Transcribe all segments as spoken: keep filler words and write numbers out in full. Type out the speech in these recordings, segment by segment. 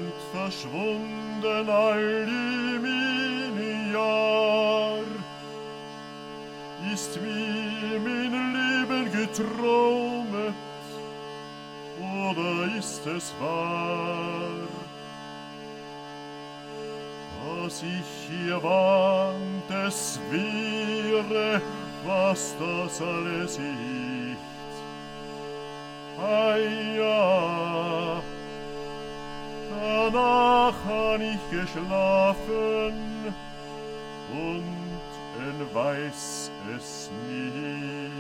sind verschwunden all die meine Jahr. Ist mir mein Leben getraumet, oder ist es wahr, dass ich hier warnt, es wäre, was das alles ist? Ah ja, danach han ich geschlafen und en weiß es nicht.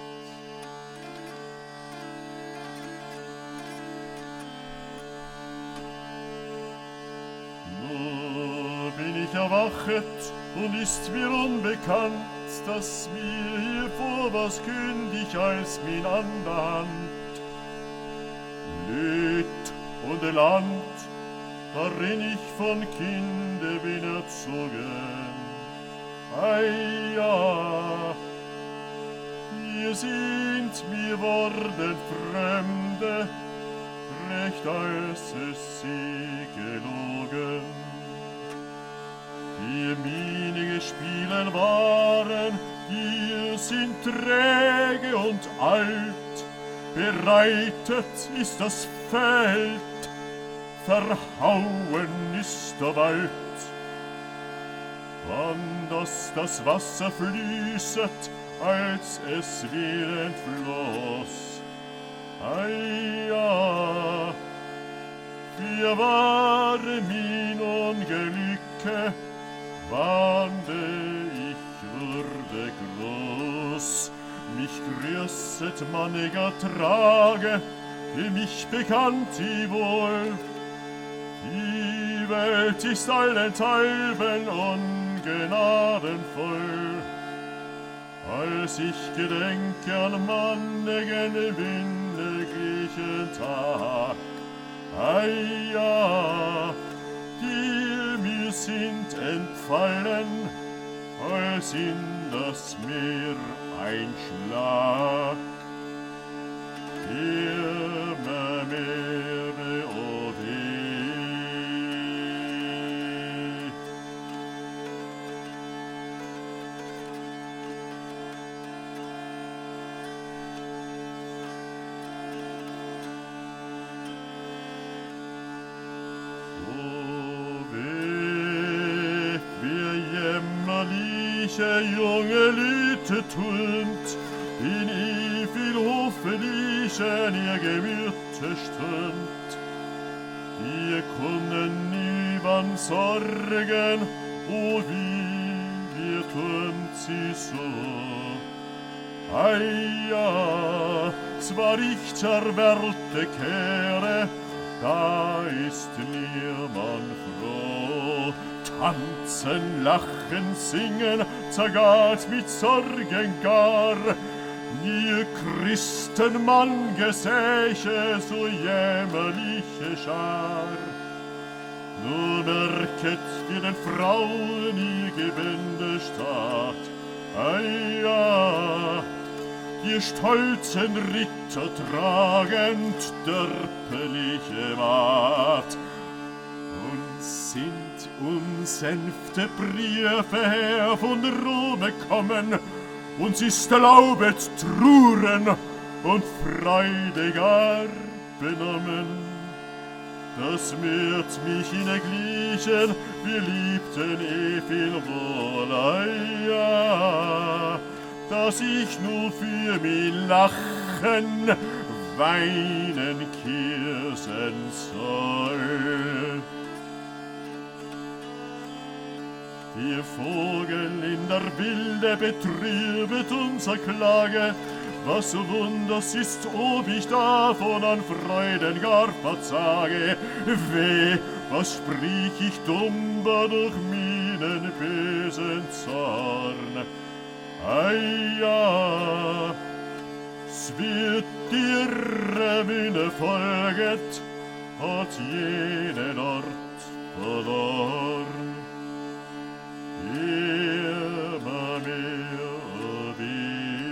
Nur bin ich erwachet und ist mir unbekannt, dass mir hier vor was kündig als min Hand lebt und ein Land, darin ich von Kinde bin erzogen. Ei ja, hier sind mir worden Fremde, recht als es sie gelogen. Die minige Spielen waren, hier sind träge und alt, bereitet ist das Feld, verhauen ist der Wald. Wann das das Wasser fließet, als es wieder entfloss. Ei ja, wir waren min Ungelücke, wande ich würde groß. Mich grüßet manniger Trage, mich bekannt die wohl. Die Welt ist allenthalben ungnadenvoll. Als ich gedenke an mannigen windiglichen Tag, ei ja, die mir sind entfallen, als in das Meer ein Schlag. Immer mehr, oh weh. Oh weh, wie jämmerliche junge Lüte tunt, in i viel hoffentlichen ihr Gemüte stund. Wir können niemand sorgen, o wie wir tun sie so. Ei ja, zwar ich zur Werte kehre, da ist niemand froh. Tanzen, lachen, singen, zergat mit Sorgen gar. Nie Christenmann gesäche so jämmerliche Schar. Nur merket, wie den Frauen ihr Gewände starrt. Ei ja, die stolzen Ritter tragend dörpeliche Maat. Und sind unsenfte Briefe her von Rome kommen, uns ist erlaubet Truren und Freude gar benommen. Das wird mich in erglichen, wir liebten eh viel wohl, ei ja, dass ich nur für mich lachen, weinen, kirsen soll. Ihr Vogel in der Wilde betrübet unser Klage, was wunders ist, ob ich davon an Freuden gar verzage. Weh, was sprich ich dummer durch meinen bösen Zorn. Ei ja, s wird dir meine folget, hat jenen Ort verloren. Immer mehr weh.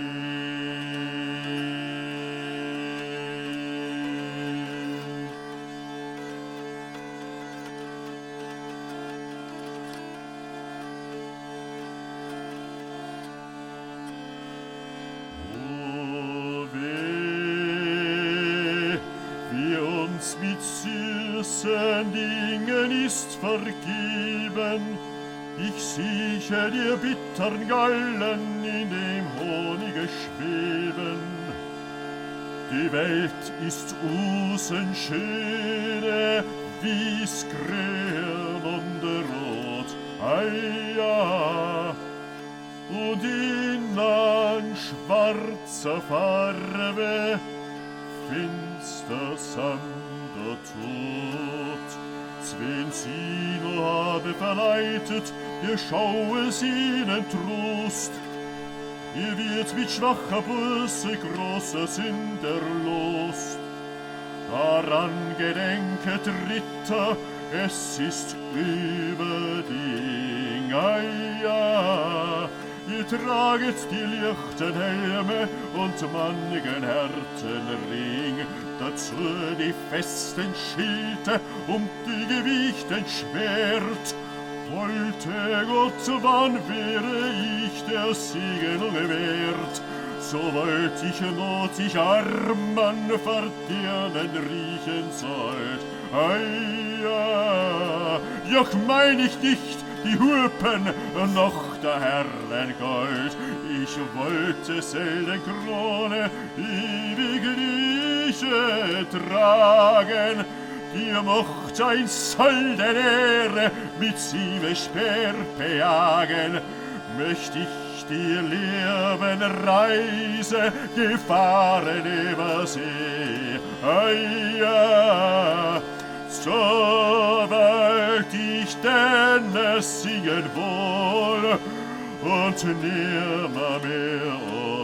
Dingen ist vergeben. Ich sieche dir bittern Gallen in dem Honige schweben. Die Welt ist usen schöne, wie's grün und rot, ei ja, und in an schwarzer Farbe finster Sand der Tod. Zwen sie nur habe verleitet, ihr schau es ihnen Trost. Ihr wird mit schwacher Busse großer Sünd erlost. Daran gedenket Ritter, es ist überding, ei ja. Ihr traget die lichten Helme und mannigen Härtenring, dazu die festen Schilde und die gewichten Schwert. Wollte Gott, wann wäre ich der Siegelung wert, so wollt ich not ich Armen verdirnen riechen sollt. Ei ja, joch mein ich nicht die Hupen noch der Herren Gold. Ich wollte selten Krone ewig Grieche tragen, ihr mocht ein Sold der Ehre mit sieben Speer bejagen. Möcht ich dir Leben Reise gefahren über See, ei ja, so wollt ich denn singen wohl und nimmer mehr